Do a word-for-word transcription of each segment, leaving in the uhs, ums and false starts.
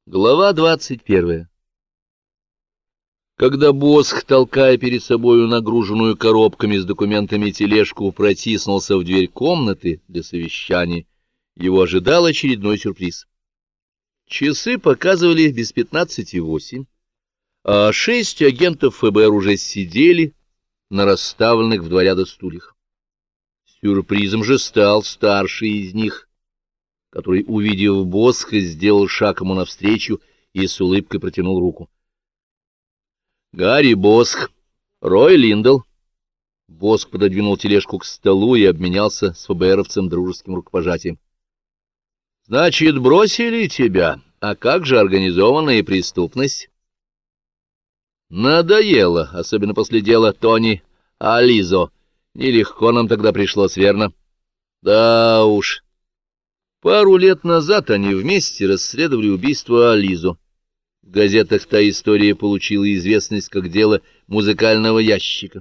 Глава двадцать первая. Когда Босх, толкая перед собою нагруженную коробками с документами тележку, протиснулся в дверь комнаты для совещания, его ожидал очередной сюрприз. Часы показывали без пятнадцати восемь, а шесть агентов ФБР уже сидели на расставленных в два ряда стульях. Сюрпризом же стал старший из них, который, увидев Босха, сделал шаг ему навстречу и с улыбкой протянул руку. «Гарри Босх, Рой Линдл». Босх пододвинул тележку к столу и обменялся с ФБРовцем дружеским рукопожатием. «Значит, бросили тебя? А как же организованная преступность?» «Надоело, особенно после дела Тони Ализо. Нелегко нам тогда пришлось, верно?» «Да уж». Пару лет назад они вместе расследовали убийство Ализо. В газетах та история получила известность как дело музыкального ящика.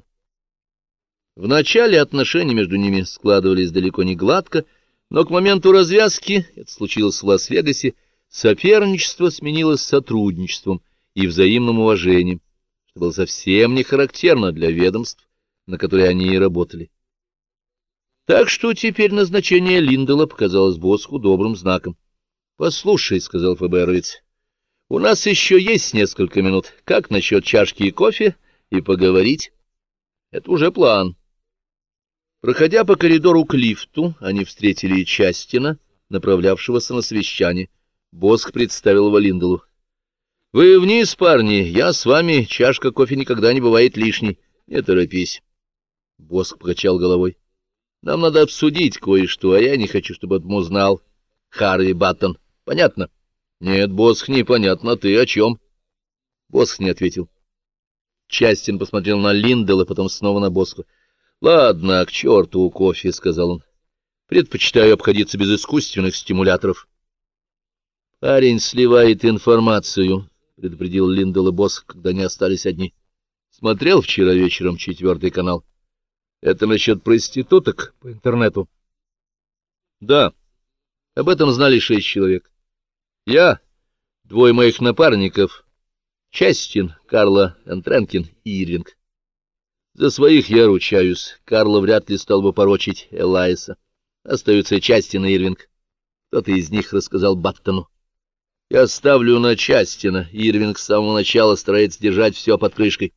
Вначале отношения между ними складывались далеко не гладко, но к моменту развязки, это случилось в Лас-Вегасе, соперничество сменилось сотрудничеством и взаимным уважением, что было совсем не характерно для ведомств, на которые они и работали. Так что теперь назначение Линдла показалось Босху добрым знаком. — Послушай, — сказал ФБРовец, — у нас еще есть несколько минут. Как насчет чашки и кофе и поговорить? Это уже план. Проходя по коридору к лифту, они встретили Частина, направлявшегося на совещание. Босх представил его Линдлу. — Вы вниз, парни, я с вами, чашка кофе никогда не бывает лишней. Не торопись. Босх покачал головой. Нам надо обсудить кое-что, а я не хочу, чтобы об этом узнал Харви Баттон. Понятно? Нет, Босх, непонятно. Ты о чем? Босх не ответил. Частин посмотрел на Линдла, потом снова на Босха. Ладно, к черту кофе, — сказал он. Предпочитаю обходиться без искусственных стимуляторов. Парень сливает информацию, — предупредил Линдл и Босх, когда они остались одни. Смотрел вчера вечером четвертый канал. Это насчет проституток по интернету? Да, об этом знали шесть человек. Я, двое моих напарников, Частин, Карла Энтренкин и Ирвинг. За своих я ручаюсь, Карла вряд ли стал бы порочить Элайса. Остаются Частин и Ирвинг. Кто-то из них рассказал Баттону. Я ставлю на Частина, Ирвинг с самого начала старается держать все под крышкой.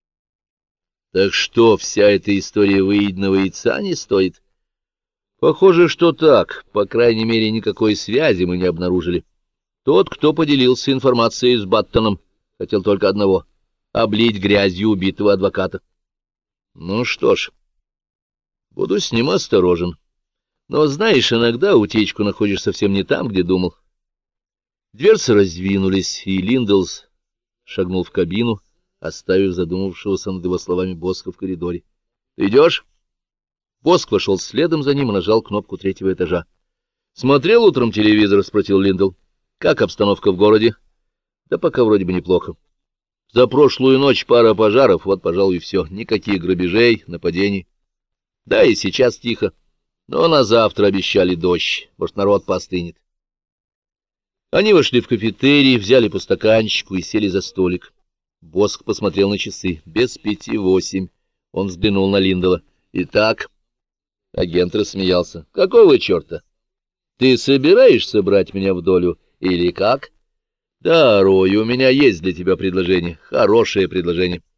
Так что, вся эта история выеденного яйца не стоит? Похоже, что так. По крайней мере, никакой связи мы не обнаружили. Тот, кто поделился информацией с Баттоном, хотел только одного — облить грязью убитого адвоката. Ну что ж, буду с ним осторожен. Но, знаешь, иногда утечку находишь совсем не там, где думал. Дверцы раздвинулись, и Линдлс шагнул в кабину, оставив задумавшегося над его словами Босха в коридоре. — Ты идешь? Босх вошел следом за ним и нажал кнопку третьего этажа. — Смотрел утром телевизор? — спросил Линдл. — Как обстановка в городе? — Да пока вроде бы неплохо. За прошлую ночь пара пожаров, вот, пожалуй, и все. Никаких грабежей, нападений. Да, и сейчас тихо. Но на завтра обещали дождь. Может, народ поостынет. Они вошли в кафетерий, взяли по стаканчику и сели за столик. Босх посмотрел на часы. Без пяти восемь. Он взглянул на Линдла. Итак, агент рассмеялся. Какого черта? Ты собираешься брать меня в долю или как? Да, Рой, у меня есть для тебя предложение. Хорошее предложение.